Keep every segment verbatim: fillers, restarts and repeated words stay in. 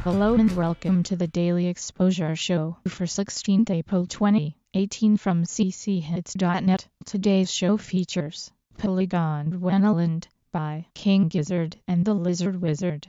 Hello and welcome to the Daily Exposure Show for sixteenth April twenty eighteen from c c hits dot net. Today's show features Polygon Wonderland by King Gizzard and the Lizard Wizard.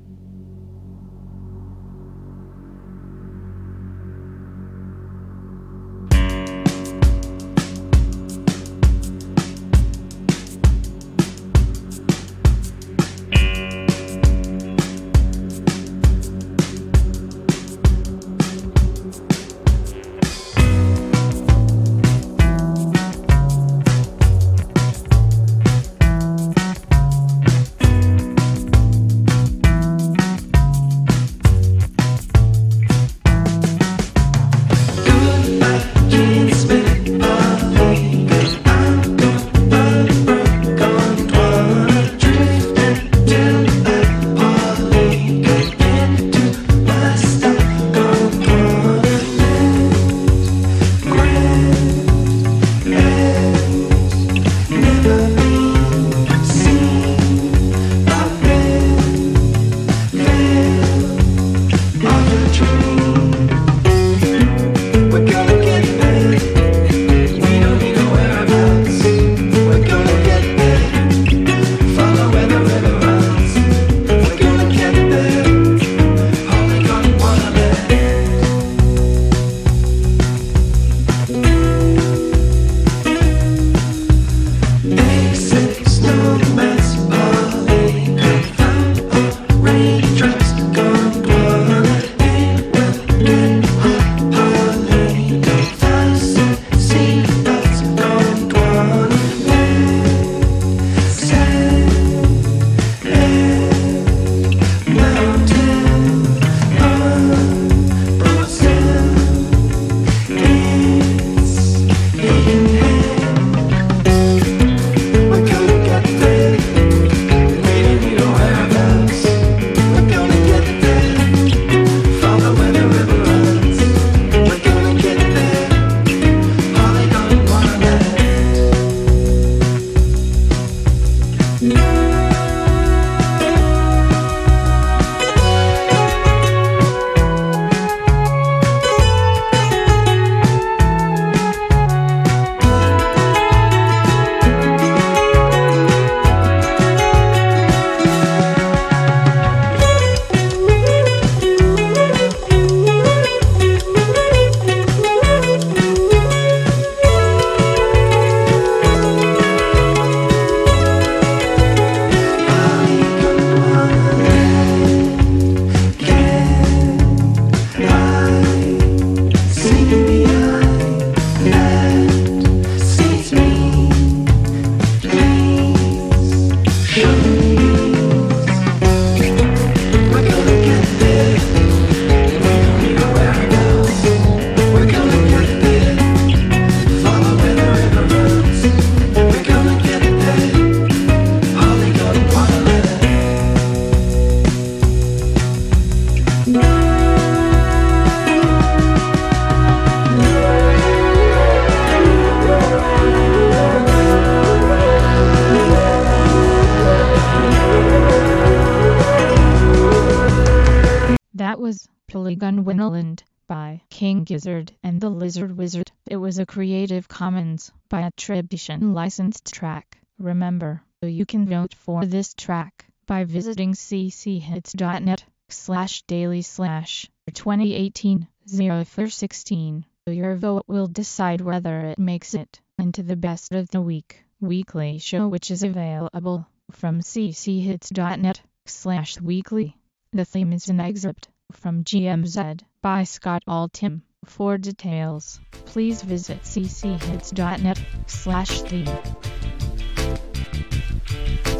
That was Polygon Wonderland by King Gizzard and the Lizard Wizard. It was a Creative Commons by attribution licensed track. Remember, you can vote for this track by visiting c c hits dot net slash daily slash twenty eighteen oh four sixteen. Your vote will decide whether it makes it into the best of the week weekly show, which is available from c c hits dot net slash weekly. The theme is an excerpt from G M Z by Scott Altham. For details, please visit c c hits dot net slash theme.